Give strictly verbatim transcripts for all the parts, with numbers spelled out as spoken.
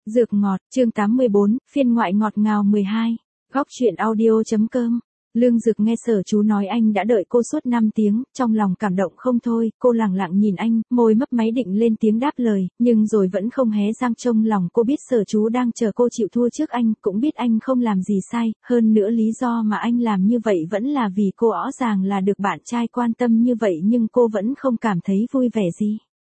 Dược ngọt, chương tám mươi bốn, phiên ngoại ngọt ngào mười hai. Góc truyện audio.com. Lương Dực nghe Sở Chú nói anh đã đợi cô suốt năm tiếng, trong lòng cảm động không thôi, cô lẳng lặng nhìn anh, môi mấp máy định lên tiếng đáp lời, nhưng rồi vẫn không hé răng. Trong lòng cô biết Sở Chú đang chờ cô chịu thua trước anh, cũng biết anh không làm gì sai, hơn nữa lý do mà anh làm như vậy vẫn là vì cô rõ ràng là được bạn trai quan tâm như vậy nhưng cô vẫn không cảm thấy vui vẻ gì.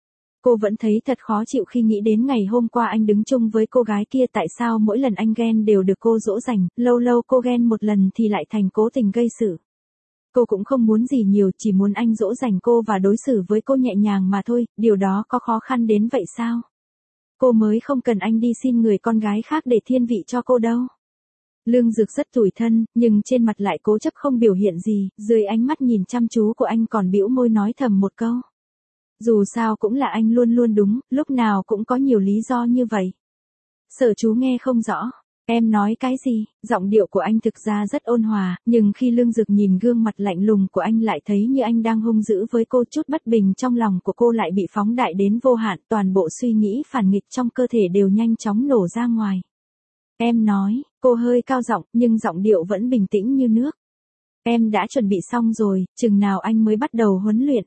Cô vẫn thấy thật khó chịu khi nghĩ đến ngày hôm qua anh đứng chung với cô gái kia, tại sao mỗi lần anh ghen đều được cô dỗ dành, lâu lâu cô ghen một lần thì lại thành cố tình gây sự. Cô cũng không muốn gì nhiều, chỉ muốn anh dỗ dành cô và đối xử với cô nhẹ nhàng mà thôi, điều đó có khó khăn đến vậy sao? Cô mới không cần anh đi xin người con gái khác để thiên vị cho cô đâu. Lương Dực rất tủi thân, nhưng trên mặt lại cố chấp không biểu hiện gì, dưới ánh mắt nhìn chăm chú của anh còn bĩu môi nói thầm một câu. Dù sao cũng là anh luôn luôn đúng, lúc nào cũng có nhiều lý do như vậy. Sở Chú nghe không rõ. Em nói cái gì? Giọng điệu của anh thực ra rất ôn hòa, nhưng khi Lương Dực nhìn gương mặt lạnh lùng của anh lại thấy như anh đang hung dữ với cô. Chút bất bình trong lòng của cô lại bị phóng đại đến vô hạn, toàn bộ suy nghĩ phản nghịch trong cơ thể đều nhanh chóng nổ ra ngoài. Em nói, cô hơi cao giọng, nhưng giọng điệu vẫn bình tĩnh như nước. Em đã chuẩn bị xong rồi, chừng nào anh mới bắt đầu huấn luyện?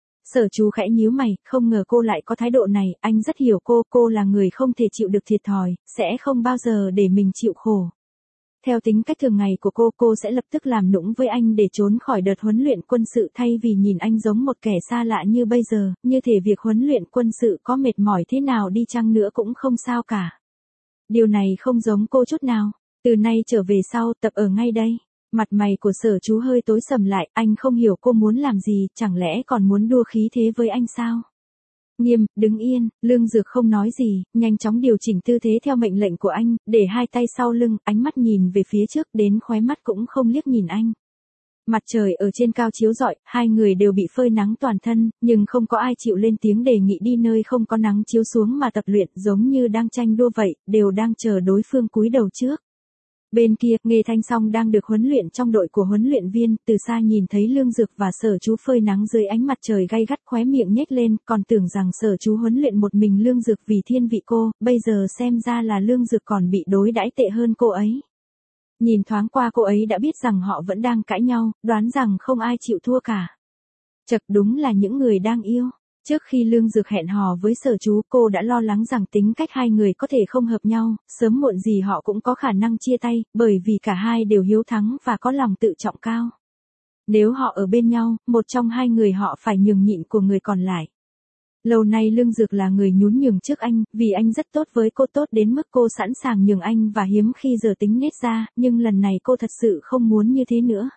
Sở Chú khẽ nhíu mày, không ngờ cô lại có thái độ này, anh rất hiểu cô, cô là người không thể chịu được thiệt thòi, sẽ không bao giờ để mình chịu khổ. Theo tính cách thường ngày của cô, cô sẽ lập tức làm nũng với anh để trốn khỏi đợt huấn luyện quân sự thay vì nhìn anh giống một kẻ xa lạ như bây giờ, như thể việc huấn luyện quân sự có mệt mỏi thế nào đi chăng nữa cũng không sao cả. Điều này không giống cô chút nào, từ nay trở về sau tập ở ngay đây. Mặt mày của Sở Chú hơi tối sầm lại, anh không hiểu cô muốn làm gì, chẳng lẽ còn muốn đua khí thế với anh sao? Nghiêm, đứng yên, Lương Dực không nói gì, nhanh chóng điều chỉnh tư thế theo mệnh lệnh của anh, để hai tay sau lưng, ánh mắt nhìn về phía trước đến khóe mắt cũng không liếc nhìn anh. Mặt trời ở trên cao chiếu rọi, hai người đều bị phơi nắng toàn thân, nhưng không có ai chịu lên tiếng đề nghị đi nơi không có nắng chiếu xuống mà tập luyện, giống như đang tranh đua vậy, đều đang chờ đối phương cúi đầu trước. Bên kia, Nghê Thanh Song đang được huấn luyện trong đội của huấn luyện viên, từ xa nhìn thấy Lương Dực và Sở Chú phơi nắng dưới ánh mặt trời gay gắt, khóe miệng nhếch lên, còn tưởng rằng Sở Chú huấn luyện một mình Lương Dực vì thiên vị cô, bây giờ xem ra là Lương Dực còn bị đối đãi tệ hơn cô ấy. Nhìn thoáng qua cô ấy đã biết rằng họ vẫn đang cãi nhau, đoán rằng không ai chịu thua cả. Chật, đúng là những người đang yêu. Trước khi Lương Dực hẹn hò với Sở Chú, cô đã lo lắng rằng tính cách hai người có thể không hợp nhau, sớm muộn gì họ cũng có khả năng chia tay, bởi vì cả hai đều hiếu thắng và có lòng tự trọng cao. Nếu họ ở bên nhau, một trong hai người họ phải nhường nhịn của người còn lại. Lâu nay Lương Dực là người nhún nhường trước anh, vì anh rất tốt với cô, tốt đến mức cô sẵn sàng nhường anh và hiếm khi giờ tính nết ra, nhưng lần này cô thật sự không muốn như thế nữa.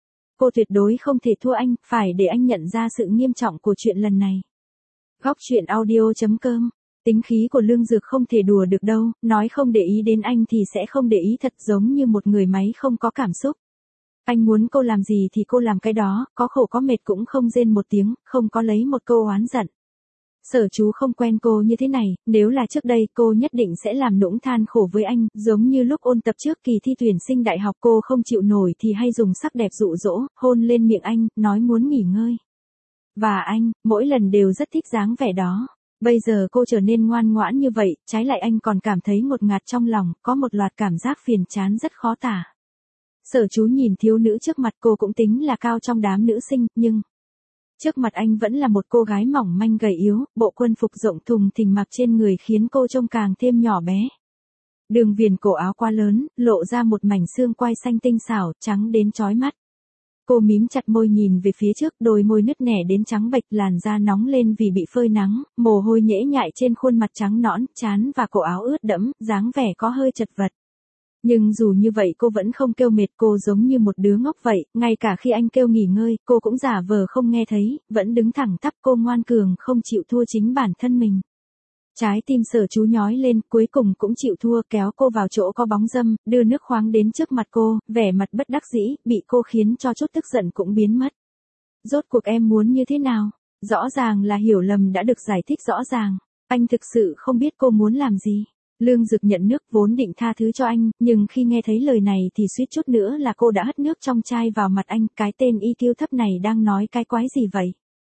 Cô tuyệt đối không thể thua anh, phải để anh nhận ra sự nghiêm trọng của chuyện lần này. Góc truyện audio.com. Tính khí của Lương Dực không thể đùa được đâu, nói không để ý đến anh thì sẽ không để ý thật, giống như một người máy không có cảm xúc. Anh muốn cô làm gì thì cô làm cái đó, có khổ có mệt cũng không rên một tiếng, không có lấy một câu oán giận. Sở Chú không quen cô như thế này, nếu là trước đây cô nhất định sẽ làm nũng than khổ với anh, giống như lúc ôn tập trước kỳ thi tuyển sinh đại học cô không chịu nổi thì hay dùng sắc đẹp dụ dỗ, hôn lên miệng anh, nói muốn nghỉ ngơi. Và anh, mỗi lần đều rất thích dáng vẻ đó. Bây giờ cô trở nên ngoan ngoãn như vậy, trái lại anh còn cảm thấy ngột ngạt trong lòng, có một loạt cảm giác phiền chán rất khó tả. Sở Chú nhìn thiếu nữ trước mặt, cô cũng tính là cao trong đám nữ sinh, nhưng trước mặt anh vẫn là một cô gái mỏng manh gầy yếu, bộ quân phục rộng thùng thình mặc trên người khiến cô trông càng thêm nhỏ bé. Đường viền cổ áo quá lớn, lộ ra một mảnh xương quai xanh tinh xảo, trắng đến chói mắt. Cô mím chặt môi nhìn về phía trước, đôi môi nứt nẻ đến trắng bệch, làn da nóng lên vì bị phơi nắng, mồ hôi nhễ nhại trên khuôn mặt trắng nõn, trán và cổ áo ướt đẫm, dáng vẻ có hơi chật vật. Nhưng dù như vậy cô vẫn không kêu mệt, cô giống như một đứa ngốc vậy, ngay cả khi anh kêu nghỉ ngơi, cô cũng giả vờ không nghe thấy, vẫn đứng thẳng tắp, cô ngoan cường không chịu thua chính bản thân mình. Trái tim Sở Chú nhói lên, cuối cùng cũng chịu thua, kéo cô vào chỗ có bóng râm, đưa nước khoáng đến trước mặt cô, vẻ mặt bất đắc dĩ, bị cô khiến cho chút tức giận cũng biến mất. Rốt cuộc em muốn như thế nào? Rõ ràng là hiểu lầm đã được giải thích rõ ràng. Anh thực sự không biết cô muốn làm gì. Lương Dực nhận nước, vốn định tha thứ cho anh, nhưng khi nghe thấy lời này thì suýt chút nữa là cô đã hất nước trong chai vào mặt anh, cái tên i kiu thấp này đang nói cái quái gì vậy?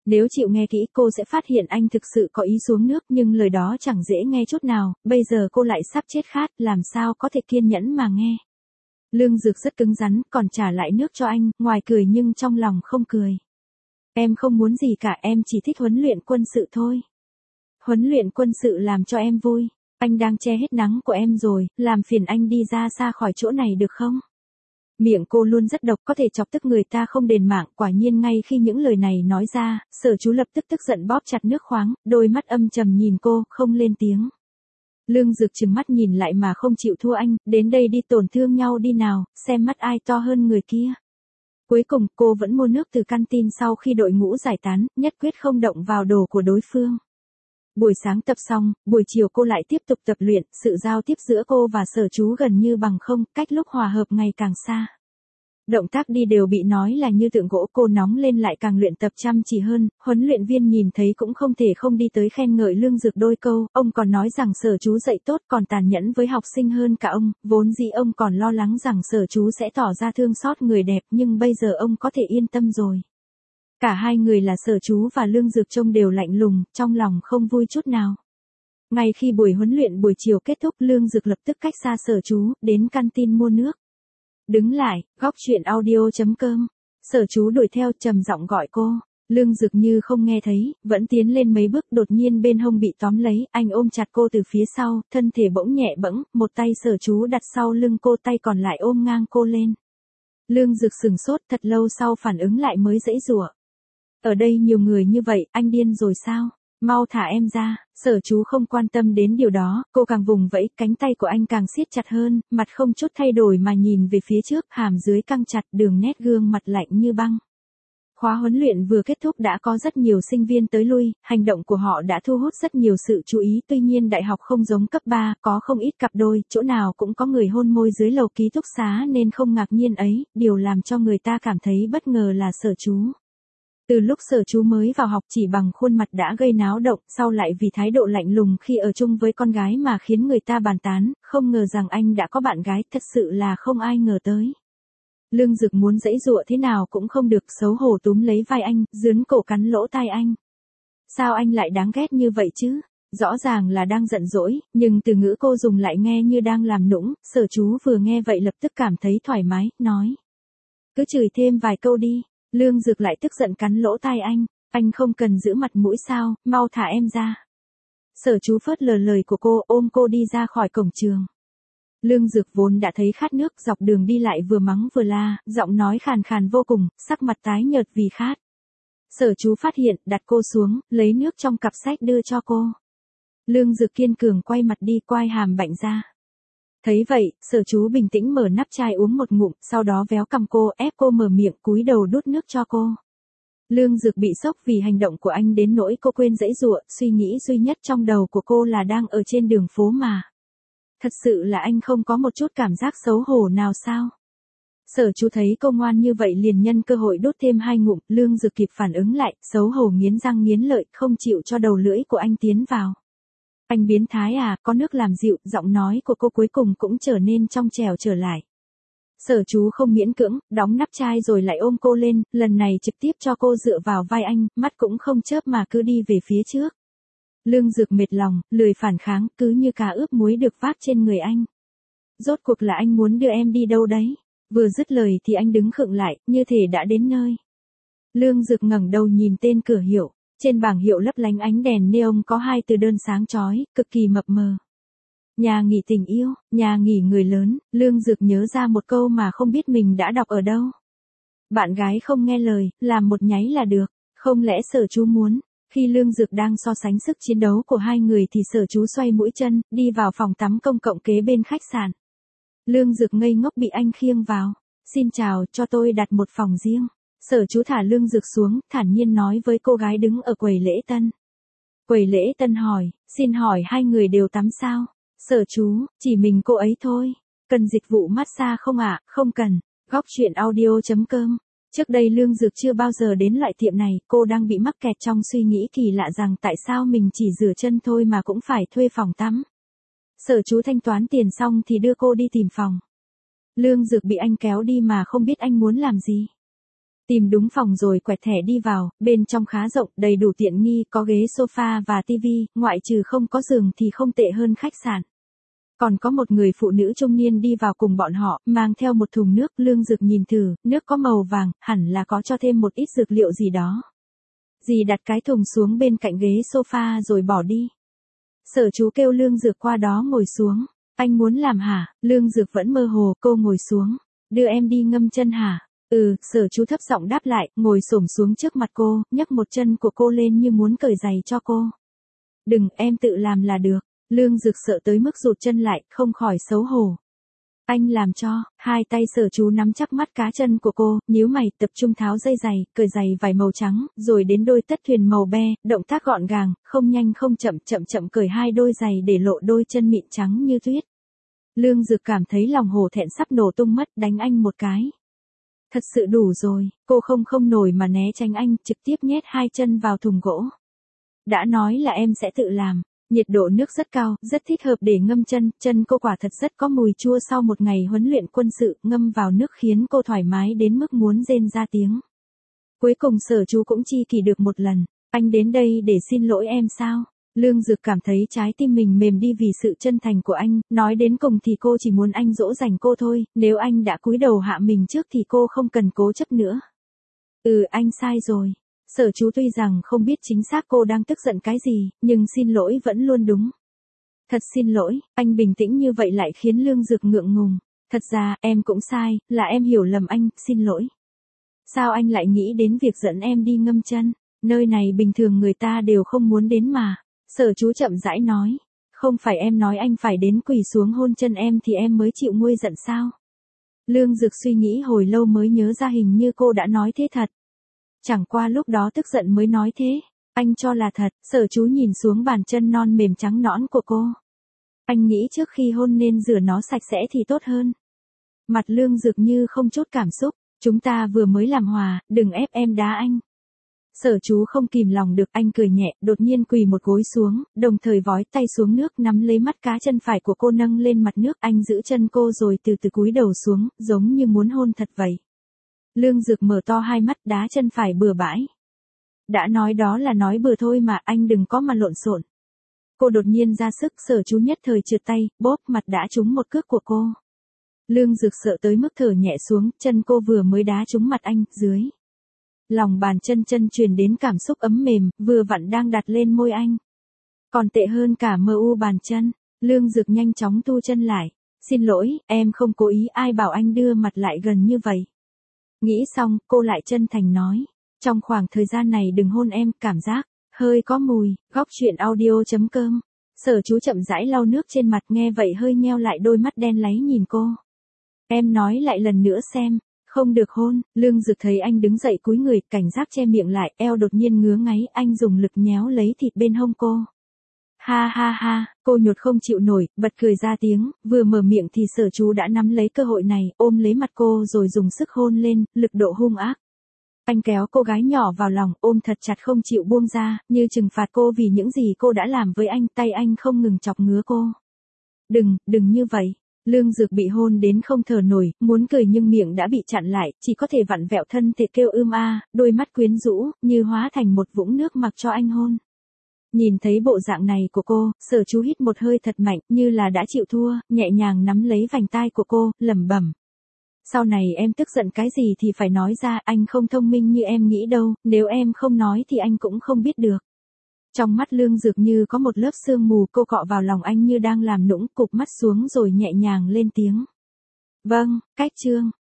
Nếu chịu nghe kỹ cô sẽ phát hiện anh thực sự có ý xuống nước nhưng lời đó chẳng dễ nghe chút nào, bây giờ cô lại sắp chết khát, làm sao có thể kiên nhẫn mà nghe. Lương Dược rất cứng rắn, còn trả lại nước cho anh, ngoài cười nhưng trong lòng không cười. Em không muốn gì cả, em chỉ thích huấn luyện quân sự thôi. Huấn luyện quân sự làm cho em vui. Anh đang che hết nắng của em rồi, làm phiền anh đi ra xa khỏi chỗ này được không? Miệng cô luôn rất độc, có thể chọc tức người ta không đền mạng, quả nhiên ngay khi những lời này nói ra, Sở Chú lập tức tức giận bóp chặt nước khoáng, đôi mắt âm trầm nhìn cô, không lên tiếng. Lương Dược trừng mắt nhìn lại mà không chịu thua anh, đến đây đi tổn thương nhau đi nào, xem mắt ai to hơn người kia. Cuối cùng, cô vẫn mua nước từ canteen sau khi đội ngũ giải tán, nhất quyết không động vào đồ của đối phương. Buổi sáng tập xong, buổi chiều cô lại tiếp tục tập luyện, sự giao tiếp giữa cô và Sở Chú gần như bằng không, cách lúc hòa hợp ngày càng xa. Động tác đi đều bị nói là như tượng gỗ, cô nóng lên lại càng luyện tập chăm chỉ hơn, huấn luyện viên nhìn thấy cũng không thể không đi tới khen ngợi Lương Dược đôi câu, ông còn nói rằng Sở Chú dạy tốt còn tàn nhẫn với học sinh hơn cả ông, vốn dĩ ông còn lo lắng rằng Sở Chú sẽ tỏ ra thương xót người đẹp nhưng bây giờ ông có thể yên tâm rồi. Cả hai người là Sở Chú và Lương Dược trông đều lạnh lùng, trong lòng không vui chút nào. Ngay khi buổi huấn luyện buổi chiều kết thúc, Lương Dược lập tức cách xa Sở Chú, đến canteen mua nước. Đứng lại, góc truyện audio chấm com. Sở Chú đuổi theo trầm giọng gọi cô. Lương Dược như không nghe thấy, vẫn tiến lên mấy bước, đột nhiên bên hông bị tóm lấy, anh ôm chặt cô từ phía sau, thân thể bỗng nhẹ bẫng, một tay Sở Chú đặt sau lưng cô, tay còn lại ôm ngang cô lên. Lương Dược sừng sốt, thật lâu sau phản ứng lại mới giãy giụa. Ở đây nhiều người như vậy, anh điên rồi sao? Mau thả em ra. Sở Chú không quan tâm đến điều đó, cô càng vùng vẫy, cánh tay của anh càng siết chặt hơn, mặt không chút thay đổi mà nhìn về phía trước, hàm dưới căng chặt, đường nét gương mặt lạnh như băng. Khóa huấn luyện vừa kết thúc đã có rất nhiều sinh viên tới lui, hành động của họ đã thu hút rất nhiều sự chú ý, tuy nhiên đại học không giống cấp ba, có không ít cặp đôi, chỗ nào cũng có người hôn môi dưới lầu ký túc xá nên không ngạc nhiên ấy, điều làm cho người ta cảm thấy bất ngờ là Sở Chú. Từ lúc Sở Chú mới vào học chỉ bằng khuôn mặt đã gây náo động, sau lại vì thái độ lạnh lùng khi ở chung với con gái mà khiến người ta bàn tán, không ngờ rằng anh đã có bạn gái, thật sự là không ai ngờ tới. Lương Dược muốn giãy giụa thế nào cũng không được, xấu hổ túm lấy vai anh, dướn cổ cắn lỗ tai anh. Sao anh lại đáng ghét như vậy chứ? Rõ ràng là đang giận dỗi, nhưng từ ngữ cô dùng lại nghe như đang làm nũng, Sở Chú vừa nghe vậy lập tức cảm thấy thoải mái, nói. Cứ chửi thêm vài câu đi. Lương Dược lại tức giận cắn lỗ tai anh, anh không cần giữ mặt mũi sao, mau thả em ra. Sở Chú phớt lờ lời của cô, ôm cô đi ra khỏi cổng trường. Lương Dược vốn đã thấy khát nước, dọc đường đi lại vừa mắng vừa la, giọng nói khàn khàn vô cùng, sắc mặt tái nhợt vì khát. Sở Chú phát hiện, đặt cô xuống, lấy nước trong cặp sách đưa cho cô. Lương Dược kiên cường quay mặt đi, quai hàm bạnh ra. Thấy vậy, Sở Chú bình tĩnh mở nắp chai uống một ngụm, sau đó véo cằm cô, ép cô mở miệng, cúi đầu đút nước cho cô. Lương Dược bị sốc vì hành động của anh đến nỗi cô quên giãy giụa, suy nghĩ duy nhất trong đầu của cô là đang ở trên đường phố mà. Thật sự là anh không có một chút cảm giác xấu hổ nào sao? Sở Chú thấy cô ngoan như vậy liền nhân cơ hội đút thêm hai ngụm, Lương Dược kịp phản ứng lại, xấu hổ nghiến răng nghiến lợi, không chịu cho đầu lưỡi của anh tiến vào. Anh biến thái à, có nước làm dịu, giọng nói của cô cuối cùng cũng trở nên trong trẻo trở lại. Sở Chú không miễn cưỡng, đóng nắp chai rồi lại ôm cô lên, lần này trực tiếp cho cô dựa vào vai anh, mắt cũng không chớp mà cứ đi về phía trước. Lương Dược mệt lòng, lười phản kháng, cứ như cá ướp muối được vác trên người anh. Rốt cuộc là anh muốn đưa em đi đâu đấy? Vừa dứt lời thì anh đứng khựng lại, như thể đã đến nơi. Lương Dược ngẩng đầu nhìn tên cửa hiệu. Trên bảng hiệu lấp lánh ánh đèn neon có hai từ đơn sáng chói, cực kỳ mập mờ. Nhà nghỉ tình yêu, nhà nghỉ người lớn, Lương Dược nhớ ra một câu mà không biết mình đã đọc ở đâu. Bạn gái không nghe lời, làm một nháy là được, không lẽ Sở Chú muốn. Khi Lương Dược đang so sánh sức chiến đấu của hai người thì Sở Chú xoay mũi chân, đi vào phòng tắm công cộng kế bên khách sạn. Lương Dược ngây ngốc bị anh khiêng vào. Xin chào, cho tôi đặt một phòng riêng. Sở Chú thả Lương Dược xuống, thản nhiên nói với cô gái đứng ở quầy lễ tân. Quầy lễ tân hỏi, xin hỏi hai người đều tắm sao? Sở Chú, chỉ mình cô ấy thôi. Cần dịch vụ massage không ạ? À? Không cần. Góc truyện audio chấm com. Trước đây Lương Dược chưa bao giờ đến loại tiệm này, cô đang bị mắc kẹt trong suy nghĩ kỳ lạ rằng tại sao mình chỉ rửa chân thôi mà cũng phải thuê phòng tắm. Sở Chú thanh toán tiền xong thì đưa cô đi tìm phòng. Lương Dược bị anh kéo đi mà không biết anh muốn làm gì. Tìm đúng phòng rồi quẹt thẻ đi vào, bên trong khá rộng, đầy đủ tiện nghi, có ghế sofa và tivi, ngoại trừ không có giường thì không tệ hơn khách sạn. Còn có một người phụ nữ trung niên đi vào cùng bọn họ, mang theo một thùng nước, Lương Dực nhìn thử, nước có màu vàng, hẳn là có cho thêm một ít dược liệu gì đó. Dì đặt cái thùng xuống bên cạnh ghế sofa rồi bỏ đi. Sở chú kêu Lương Dực qua đó ngồi xuống. Anh muốn làm hả? Lương Dực vẫn mơ hồ, cô ngồi xuống. Đưa em đi ngâm chân hả? Ừ, sở chú thấp giọng đáp lại, ngồi xổm xuống trước mặt cô, nhấc một chân của cô lên như muốn cởi giày cho cô. Đừng, em tự làm là được. Lương Dực sợ tới mức rụt chân lại, không khỏi xấu hổ. Anh làm cho, hai tay sở chú nắm chắc mắt cá chân của cô, nhíu mày, tập trung tháo dây giày, cởi giày vải màu trắng, rồi đến đôi tất thuyền màu be, động tác gọn gàng, không nhanh không chậm, chậm chậm cởi hai đôi giày để lộ đôi chân mịn trắng như tuyết. Lương Dực cảm thấy lòng hổ thẹn sắp nổ tung mất, đánh anh một cái. Thật sự đủ rồi, cô không không nổi mà né tránh anh, trực tiếp nhét hai chân vào thùng gỗ. Đã nói là em sẽ tự làm. Nhiệt độ nước rất cao, rất thích hợp để ngâm chân, chân cô quả thật rất có mùi chua sau một ngày huấn luyện quân sự, ngâm vào nước khiến cô thoải mái đến mức muốn rên ra tiếng. Cuối cùng sở chú cũng chi kỷ được một lần, anh đến đây để xin lỗi em sao? Lương Dực cảm thấy trái tim mình mềm đi vì sự chân thành của anh, nói đến cùng thì cô chỉ muốn anh dỗ dành cô thôi, nếu anh đã cúi đầu hạ mình trước thì cô không cần cố chấp nữa. Ừ, anh sai rồi. Sở chú tuy rằng không biết chính xác cô đang tức giận cái gì, nhưng xin lỗi vẫn luôn đúng. Thật xin lỗi, anh bình tĩnh như vậy lại khiến Lương Dực ngượng ngùng. Thật ra, em cũng sai, là em hiểu lầm anh, xin lỗi. Sao anh lại nghĩ đến việc dẫn em đi ngâm chân? Nơi này bình thường người ta đều không muốn đến mà. Sở chú chậm rãi nói. Không phải em nói anh phải đến quỳ xuống hôn chân em thì em mới chịu nguôi giận sao? Lương Dực suy nghĩ hồi lâu mới nhớ ra hình như cô đã nói thế thật. Chẳng qua lúc đó tức giận mới nói thế. Anh cho là thật, sở chú nhìn xuống bàn chân non mềm trắng nõn của cô. Anh nghĩ trước khi hôn nên rửa nó sạch sẽ thì tốt hơn. Mặt Lương Dực như không chút cảm xúc. Chúng ta vừa mới làm hòa, đừng ép em đá anh. Sở chú không kìm lòng được, anh cười nhẹ, đột nhiên quỳ một gối xuống, đồng thời vói tay xuống nước nắm lấy mắt cá chân phải của cô nâng lên mặt nước. Anh giữ chân cô rồi từ từ cúi đầu xuống, giống như muốn hôn thật vậy. Lương Dực mở to hai mắt, đá chân phải bừa bãi. Đã nói đó là nói bừa thôi mà, anh đừng có mà lộn xộn. Cô đột nhiên ra sức, sở chú nhất thời trượt tay, bóp mặt đã trúng một cước của cô. Lương Dực sợ tới mức thở nhẹ xuống, chân cô vừa mới đá trúng mặt anh, dưới. Lòng bàn chân chân truyền đến cảm xúc ấm mềm, vừa vặn đang đặt lên môi anh. Còn tệ hơn cả mờ u bàn chân, Lương Dực nhanh chóng thu chân lại. Xin lỗi, em không cố ý, ai bảo anh đưa mặt lại gần như vậy. Nghĩ xong, cô lại chân thành nói. Trong khoảng thời gian này đừng hôn em, cảm giác hơi có mùi. Góc truyện audio chấm com. Sở chú chậm rãi lau nước trên mặt, nghe vậy hơi nheo lại đôi mắt đen láy nhìn cô. Em nói lại lần nữa xem. Không được hôn. Lương Dực thấy anh đứng dậy cúi người, cảnh giác che miệng lại, eo đột nhiên ngứa ngáy, anh dùng lực nhéo lấy thịt bên hông cô. Ha ha ha, cô nhột không chịu nổi, bật cười ra tiếng, vừa mở miệng thì sở chú đã nắm lấy cơ hội này, ôm lấy mặt cô rồi dùng sức hôn lên, lực độ hung ác. Anh kéo cô gái nhỏ vào lòng, ôm thật chặt không chịu buông ra, như trừng phạt cô vì những gì cô đã làm với anh, tay anh không ngừng chọc ngứa cô. Đừng, đừng như vậy. Lương Dực bị hôn đến không thở nổi, muốn cười nhưng miệng đã bị chặn lại, chỉ có thể vặn vẹo thân thể kêu ưm a, đôi mắt quyến rũ, như hóa thành một vũng nước mặc cho anh hôn. Nhìn thấy bộ dạng này của cô, sở chú hít một hơi thật mạnh, như là đã chịu thua, nhẹ nhàng nắm lấy vành tai của cô, lẩm bẩm. Sau này em tức giận cái gì thì phải nói ra, anh không thông minh như em nghĩ đâu, nếu em không nói thì anh cũng không biết được. Trong mắt Lương Dực như có một lớp sương mù, cô cọ vào lòng anh như đang làm nũng, cụp mắt xuống rồi nhẹ nhàng lên tiếng. Vâng, cách chương.